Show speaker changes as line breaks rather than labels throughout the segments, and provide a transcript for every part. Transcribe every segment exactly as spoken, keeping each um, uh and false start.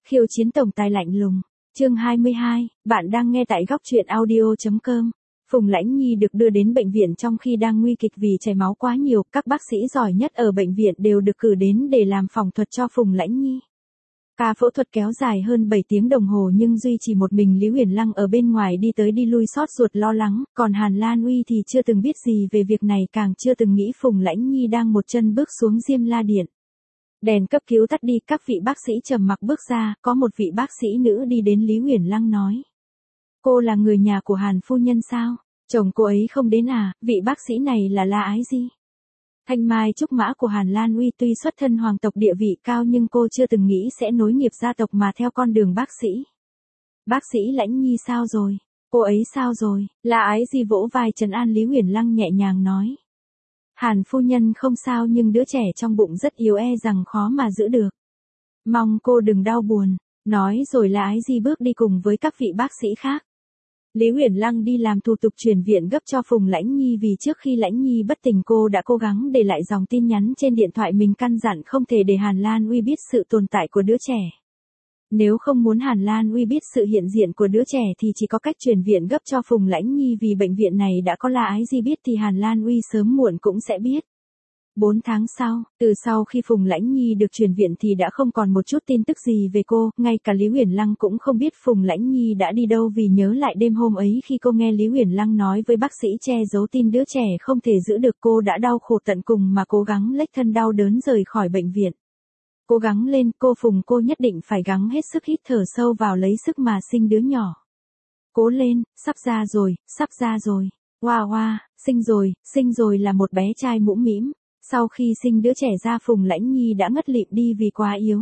Khiêu chiến tổng tài lạnh lùng. Chương hai mươi hai, bạn đang nghe tại góc truyện audio.com. Phùng Lãnh Nhi được đưa đến bệnh viện trong khi đang nguy kịch vì chảy máu quá nhiều, các bác sĩ giỏi nhất ở bệnh viện đều được cử đến để làm phẫu thuật cho Phùng Lãnh Nhi. Ca phẫu thuật kéo dài hơn bảy tiếng đồng hồ nhưng duy chỉ một mình Lý Huyền Lăng ở bên ngoài đi tới đi lui xót ruột lo lắng, còn Hàn Lan Uy thì chưa từng biết gì về việc này, càng chưa từng nghĩ Phùng Lãnh Nhi đang một chân bước xuống Diêm La Điện. Đèn cấp cứu tắt đi, các vị bác sĩ trầm mặc bước ra, có một vị bác sĩ nữ đi đến Lý Huyền Lăng nói. Cô là người nhà của Hàn phu nhân sao? Chồng cô ấy không đến à? Vị bác sĩ này là La Ái Di. Thanh mai trúc mã của Hàn Lan Uy, tuy xuất thân hoàng tộc địa vị cao nhưng cô chưa từng nghĩ sẽ nối nghiệp gia tộc mà theo con đường bác sĩ. Bác sĩ Lãnh Nhi sao rồi? Cô ấy sao rồi? La Ái Di vỗ vai trấn an Lý Huyền Lăng nhẹ nhàng nói. Hàn phu nhân không sao nhưng đứa trẻ trong bụng rất yếu, e rằng khó mà giữ được. Mong cô đừng đau buồn. Nói rồi La Ái Di bước đi cùng với các vị bác sĩ khác. Lý Huyền Lăng đi làm thủ tục chuyển viện gấp cho Phùng Lãnh Nhi vì trước khi Lãnh Nhi bất tỉnh cô đã cố gắng để lại dòng tin nhắn trên điện thoại mình căn dặn không thể để Hàn Lan Uy biết sự tồn tại của đứa trẻ. Nếu không muốn Hàn Lan Uy biết sự hiện diện của đứa trẻ thì chỉ có cách chuyển viện gấp cho Phùng Lãnh Nhi, vì bệnh viện này đã có La Ái Di biết thì Hàn Lan Uy sớm muộn cũng sẽ biết. Bốn tháng sau, từ sau khi Phùng Lãnh Nhi được chuyển viện thì đã không còn một chút tin tức gì về cô, ngay cả Lý Huyền Lăng cũng không biết Phùng Lãnh Nhi đã đi đâu, vì nhớ lại đêm hôm ấy khi cô nghe Lý Huyền Lăng nói với bác sĩ che giấu tin đứa trẻ không thể giữ được, cô đã đau khổ tận cùng mà cố gắng lách thân đau đớn rời khỏi bệnh viện. Cố gắng lên, cô Phùng, cô nhất định phải gắng hết sức hít thở sâu vào lấy sức mà sinh đứa nhỏ. Cố lên, sắp ra rồi, sắp ra rồi. Hoa hoa, sinh rồi, sinh rồi là một bé trai mũm mĩm. Sau khi sinh đứa trẻ ra, Phùng Lãnh Nhi đã ngất lịm đi vì quá yếu.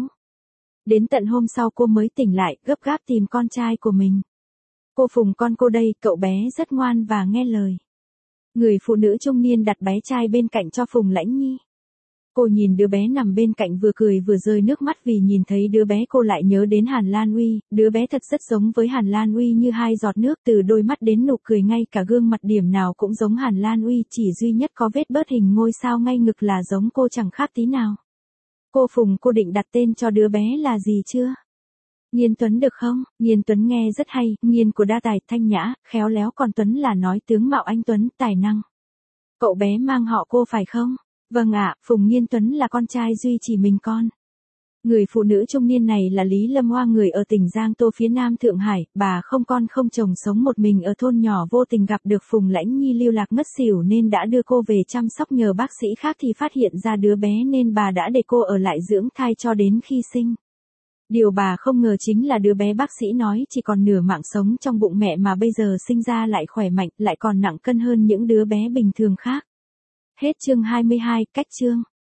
Đến tận hôm sau cô mới tỉnh lại, gấp gáp tìm con trai của mình. Cô Phùng, con cô đây, cậu bé rất ngoan và nghe lời. Người phụ nữ trung niên đặt bé trai bên cạnh cho Phùng Lãnh Nhi. Cô nhìn đứa bé nằm bên cạnh vừa cười vừa rơi nước mắt vì nhìn thấy đứa bé cô lại nhớ đến Hàn Lan Uy, đứa bé thật rất giống với Hàn Lan Uy như hai giọt nước, từ đôi mắt đến nụ cười ngay cả gương mặt điểm nào cũng giống Hàn Lan Uy, chỉ duy nhất có vết bớt hình ngôi sao ngay ngực là giống cô chẳng khác tí nào. Cô Phùng, cô định đặt tên cho đứa bé là gì chưa? Nhiên Tuấn được không? Nhiên Tuấn nghe rất hay, Nhiên của đa tài, thanh nhã, khéo léo, còn Tuấn là nói tướng mạo anh Tuấn, tài năng. Cậu bé mang họ cô phải không? Vâng ạ, Phùng Nhiên Tuấn là con trai duy chỉ mình con. Người phụ nữ trung niên này là Lý Lâm Hoa, người ở tỉnh Giang Tô phía Nam Thượng Hải, bà không con không chồng sống một mình ở thôn nhỏ, vô tình gặp được Phùng Lãnh Nhi lưu lạc ngất xỉu nên đã đưa cô về chăm sóc, nhờ bác sĩ khác thì phát hiện ra đứa bé nên bà đã để cô ở lại dưỡng thai cho đến khi sinh. Điều bà không ngờ chính là đứa bé bác sĩ nói chỉ còn nửa mạng sống trong bụng mẹ mà bây giờ sinh ra lại khỏe mạnh, lại còn nặng cân hơn những đứa bé bình thường khác. Hết chương hai mươi hai, cách chương.